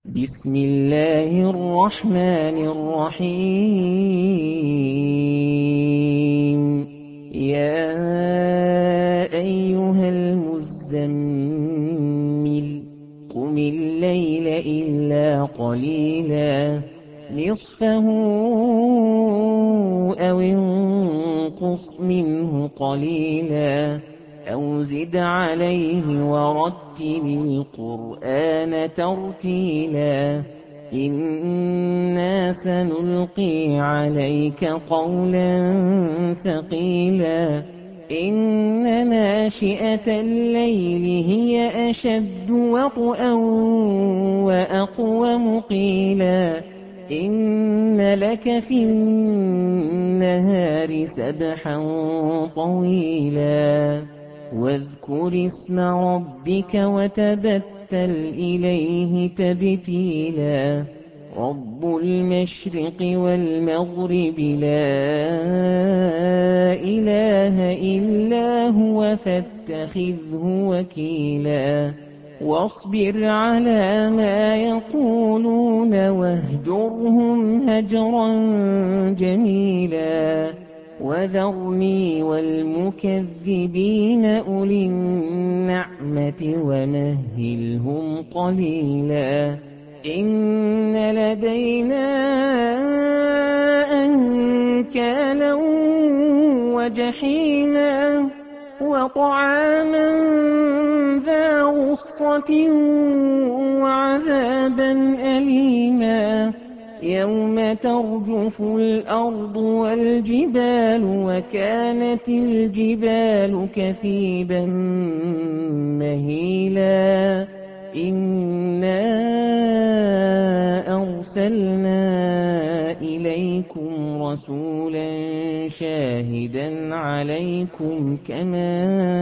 بسم الله الرحمن الرحيم يا أيها المزمل قم الليل إلا قليلا نصفه أو انقص منه قليلا أو زد عليه ورتل القرآن ترتيلا إنا سنلقي عليك قولا ثقيلا إن ناشئة الليل هي أشد وطئا وأقوم قيلا إن لك في النهار سبحا طويلا واذكر اسم ربك وتبتل إليه تبتيلا رب المشرق والمغرب لا إله إلا هو فاتخذه وكيلا واصبر على ما يقولون واهجرهم هجرا جميلا وذرني والمكذبين أولي النعمة ومهلهم قليلا إن لدينا أنكالا وجحيما وطعاما ذا غصة وعذابا أليما يوم ترجف الأرض والجبال وكانت الجبال كثيبا مهيلا إنا أرسلنا إليكم رسولا شاهدا عليكم كما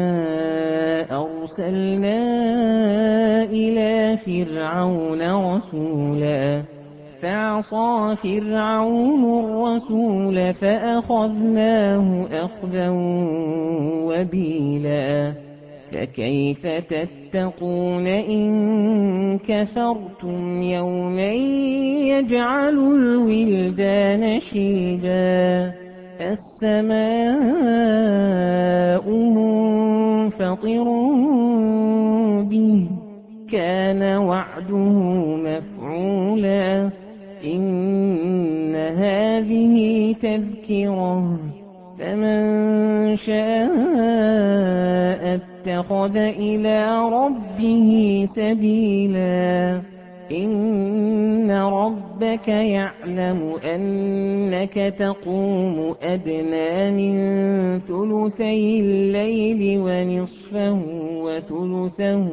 أرسلنا إلى فرعون رسولا فعصى فرعون الرسول فأخذناه أخذا وبيلا فكيف تتقون إن كفرتم يوما يجعل الولدان شيبا السماء منفطر به كان وعده مفعولا إن هذه تذكرة فمن شاء اتخذ إلى ربه سبيلا إن ربك يعلم أنك تقوم أدنى من ثلثي الليل ونصفه وثلثه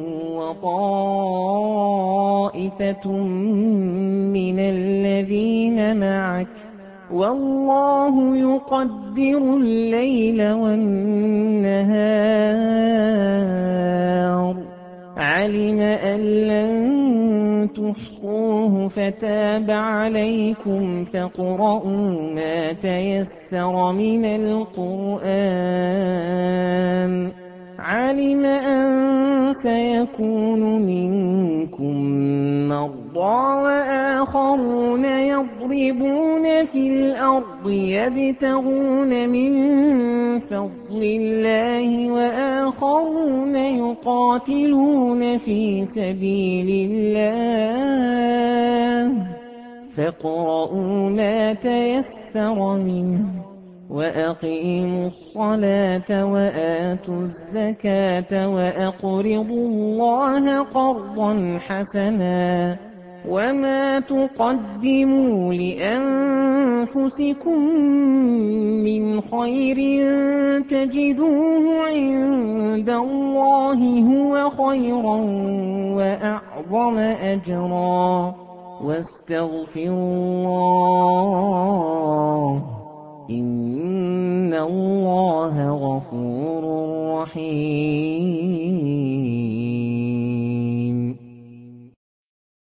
وطائفة من الذين معك والله يقدر الليل والنهار علم أن لن تحصوه فتاب عليكم فاقرؤوا ما تيسر من القرآن علم أن سيكون منكم مرضى وآخرون يضربون في الأرض يبتغون من فضل الله وآخرون يقاتلون في سبيل الله فاقرؤوا ما تيسر منه وأقيموا الصلاة وآتوا الزكاة وأقرضوا الله قرضا حسنا وما تقدموا لأنفسكم من خير تجدوه عند الله هو خيرا وأعظم أجرا واستغفروا الله